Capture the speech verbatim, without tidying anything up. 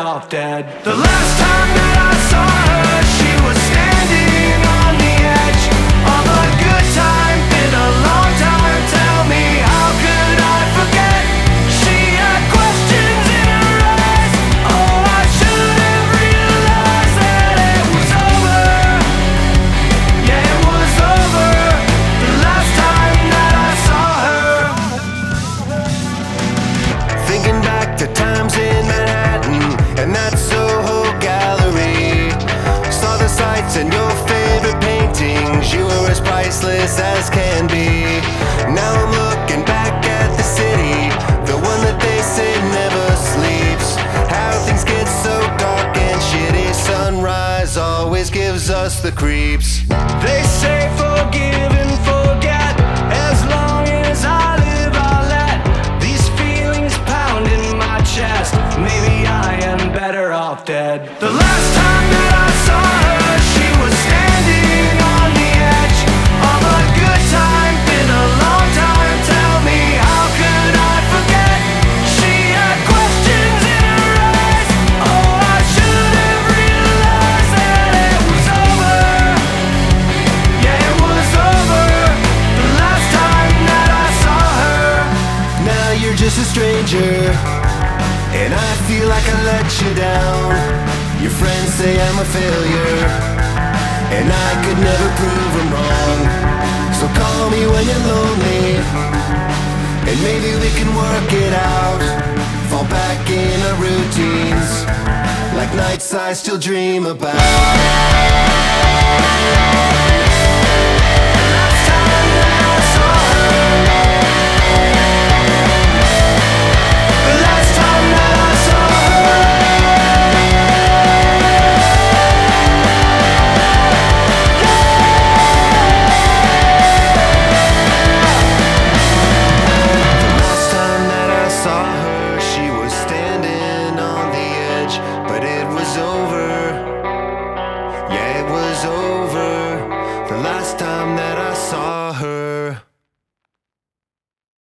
off dead. The last time that I saw her, she was standing on the edge of a good time. Been a long time, tell me how could I forget? She had questions in her eyes. Oh, I should have realized that it was over. Yeah, it was over the last time that I saw her. Thinking back to times in Manhattan and that Soho gallery. Saw the sights and your favorite paintings. You were as priceless as can be. Now I'm looking back at the city, the one that they say never sleeps. How things get so dark and shitty. Sunrise always gives us the creeps. They say forgive and forget. As long as I live, I'll let these feelings pound in my chest. Maybe I am better off dead. The last time that I saw her, she was standing on the edge of a good time. Been a long time, tell me how could I forget? She had questions in her eyes. Oh, I should have realized that it was over. Yeah, it was over the last time that I saw her. Now you're just a stranger, and I feel like I let you down. Your friends say I'm a failure, and I could never prove them wrong. So call me when you're lonely, and maybe we can work it out. Fall back in our routines, like nights I still dream about. Last time that I saw her.